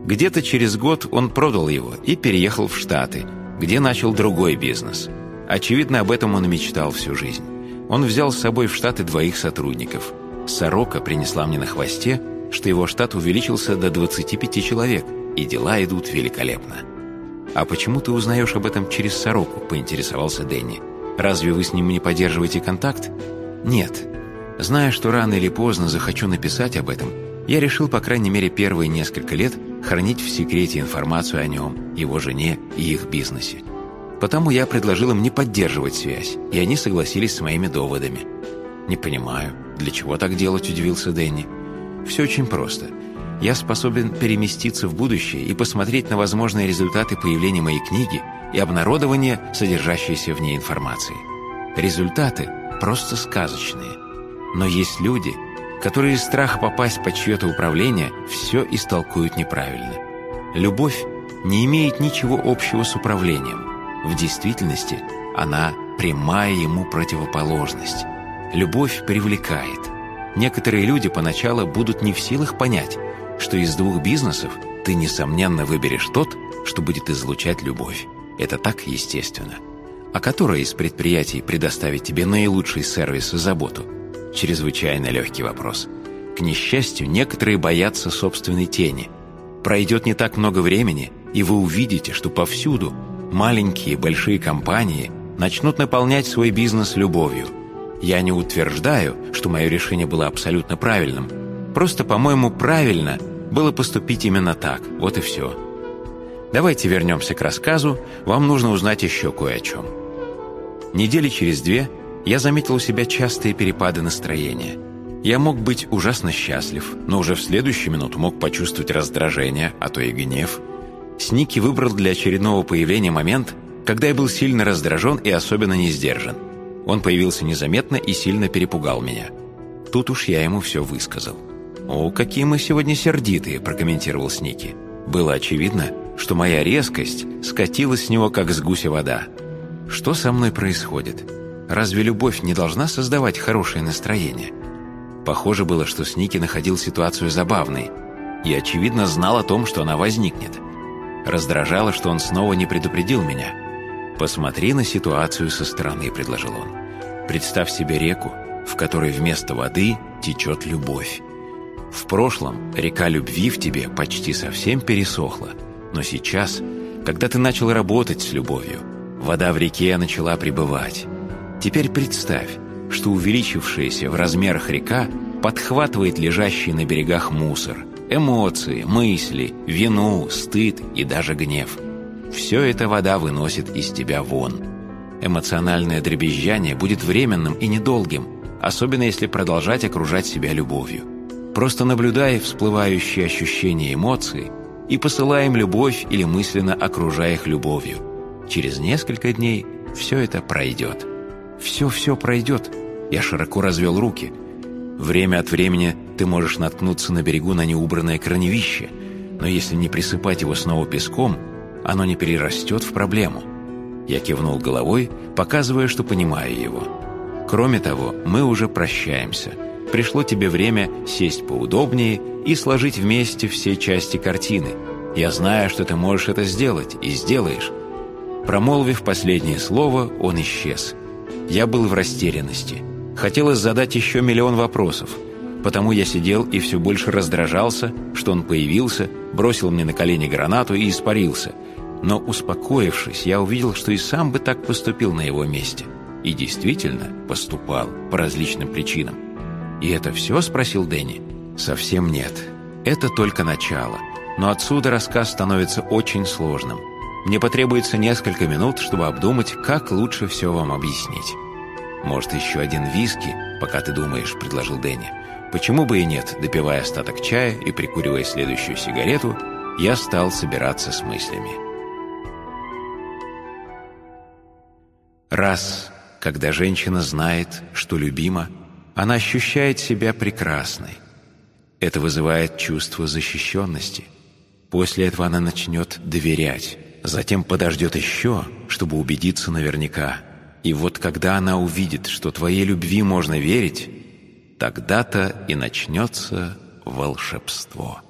Где-то через год он продал его и переехал в Штаты, где начал другой бизнес. Очевидно, об этом он и мечтал всю жизнь. Он взял с собой в Штаты 2 сотрудников. Сорока принесла мне на хвосте, что его штат увеличился до 25 человек, и дела идут великолепно. «А почему ты узнаешь об этом через Сороку?» – поинтересовался Дэнни. «Разве вы с ним не поддерживаете контакт?» «Нет. Зная, что рано или поздно захочу написать об этом, я решил, по крайней мере, первые несколько лет хранить в секрете информацию о нем, его жене и их бизнесе. Потому я предложил им не поддерживать связь, и они согласились с моими доводами». «Не понимаю, для чего так делать?» – удивился Дэнни. «Все очень просто. Я способен переместиться в будущее и посмотреть на возможные результаты появления моей книги и обнародования содержащейся в ней информации. Результаты просто сказочные. Но есть люди, которые из страха попасть под чье-то управление все истолкуют неправильно. Любовь не имеет ничего общего с управлением. В действительности она прямая ему противоположность. Любовь привлекает. Некоторые люди поначалу будут не в силах понять, что из 2 бизнесов ты, несомненно, выберешь тот, что будет излучать любовь. Это так естественно. А которое из предприятий предоставит тебе наилучший сервис и заботу? Чрезвычайно легкий вопрос. К несчастью, некоторые боятся собственной тени. Пройдет не так много времени, и вы увидите, что повсюду маленькие и большие компании начнут наполнять свой бизнес любовью. Я не утверждаю, что мое решение было абсолютно правильным. Просто, по-моему, правильно было поступить именно так. Вот и все. Давайте вернемся к рассказу. Вам нужно узнать еще кое о чем. Недели через 2 я заметил у себя частые перепады настроения. Я мог быть ужасно счастлив, но уже в следующую минуту мог почувствовать раздражение, а то и гнев. Сники выбрал для очередного появления момент, когда я был сильно раздражен и особенно не сдержан. Он появился незаметно и сильно перепугал меня. Тут уж я ему все высказал. «О, какие мы сегодня сердитые», – прокомментировал Сники. Было очевидно, что моя резкость скатилась с него, как с гуся вода. Что со мной происходит? Разве любовь не должна создавать хорошее настроение? Похоже было, что Сники находил ситуацию забавной и, очевидно, знал о том, что она возникнет. Раздражало, что он снова не предупредил меня. «Посмотри на ситуацию со стороны», – предложил он. «Представь себе реку, в которой вместо воды течет любовь. В прошлом река любви в тебе почти совсем пересохла, но сейчас, когда ты начал работать с любовью, вода в реке начала прибывать. Теперь представь, что увеличившаяся в размерах река подхватывает лежащий на берегах мусор, эмоции, мысли, вину, стыд и даже гнев. Все это вода выносит из тебя вон. Эмоциональное дребезжание будет временным и недолгим, особенно если продолжать окружать себя любовью. Просто наблюдай всплывающие ощущения и эмоции и посылай им любовь или мысленно окружай их любовью. Через несколько дней все это пройдет». «Все пройдет». Я широко развел руки. «Время от времени ты можешь наткнуться на берегу на неубранное корневище, но если не присыпать его снова песком, оно не перерастет в проблему». Я кивнул головой, показывая, что понимаю его. «Кроме того, мы уже прощаемся. Пришло тебе время сесть поудобнее и сложить вместе все части картины. Я знаю, что ты можешь это сделать, и сделаешь». Промолвив последнее слово, он исчез. Я был в растерянности. Хотелось задать еще миллион вопросов. Потому я сидел и все больше раздражался, что он появился, бросил мне на колени гранату и испарился. Но, успокоившись, я увидел, что и сам бы так поступил на его месте. И действительно поступал по различным причинам. «И это все?» – спросил Дэнни. «Совсем нет. Это только начало. Но отсюда рассказ становится очень сложным. Мне потребуется несколько минут, чтобы обдумать, как лучше все вам объяснить». «Может, еще один виски, пока ты думаешь?» – предложил Дэнни. «Почему бы и нет?» – допивая остаток чая и прикуривая следующую сигарету, я стал собираться с мыслями. Раз, когда женщина знает, что любима, она ощущает себя прекрасной. Это вызывает чувство защищенности. После этого она начнет доверять. Затем подождет еще, чтобы убедиться наверняка. И вот когда она увидит, что твоей любви можно верить, тогда-то и начнется волшебство.